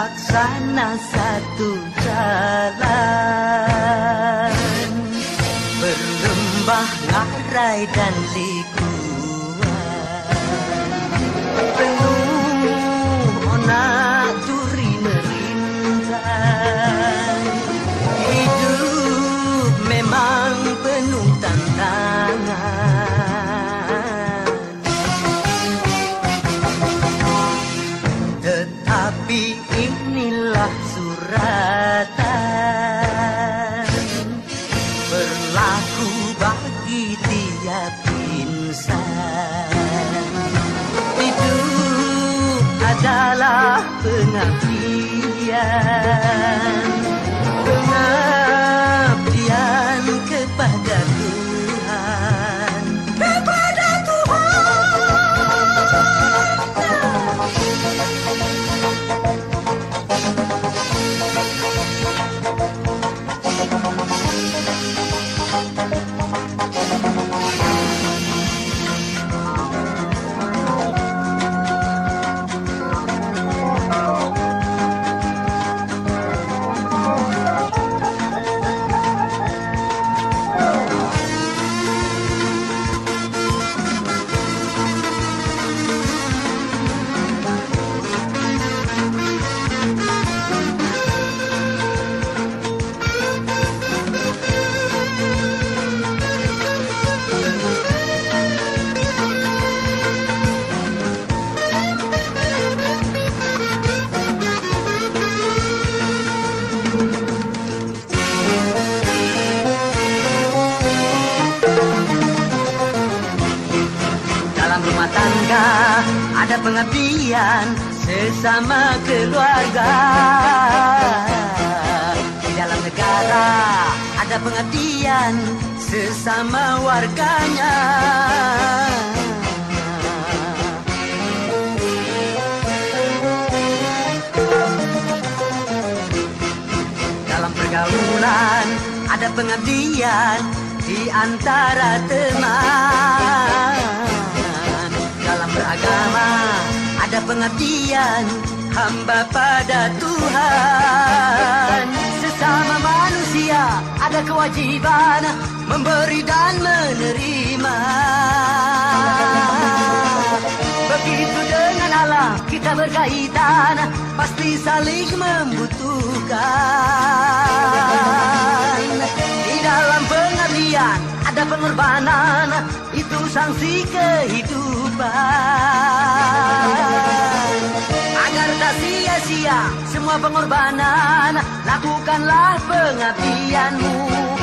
laksana satu jalan, berlembah ngarai dan likuan, penuh onak duri merintang. Hidup memang penuh tantangan, tetapi inilah suratan berlaku bagi tiap insan. Hidup adalah pengabdian, pengabdian kepada Tuhan, kepada ada pengabdian sesama keluarga. Di dalam negara ada pengabdian sesama warganya. Dalam pergaulan ada pengabdian di antara teman. Dalam beragama ada pengabdian hamba pada Tuhan. Sesama manusia ada kewajiban memberi dan menerima. Begitu dengan Allah kita berkaitan, pasti saling membutuhkan. Di dalam pengabdian ada pengorbanan, itu sanksi kehidupan. Agar tak sia-sia semua pengorbanan, lakukanlah pengabdianmu.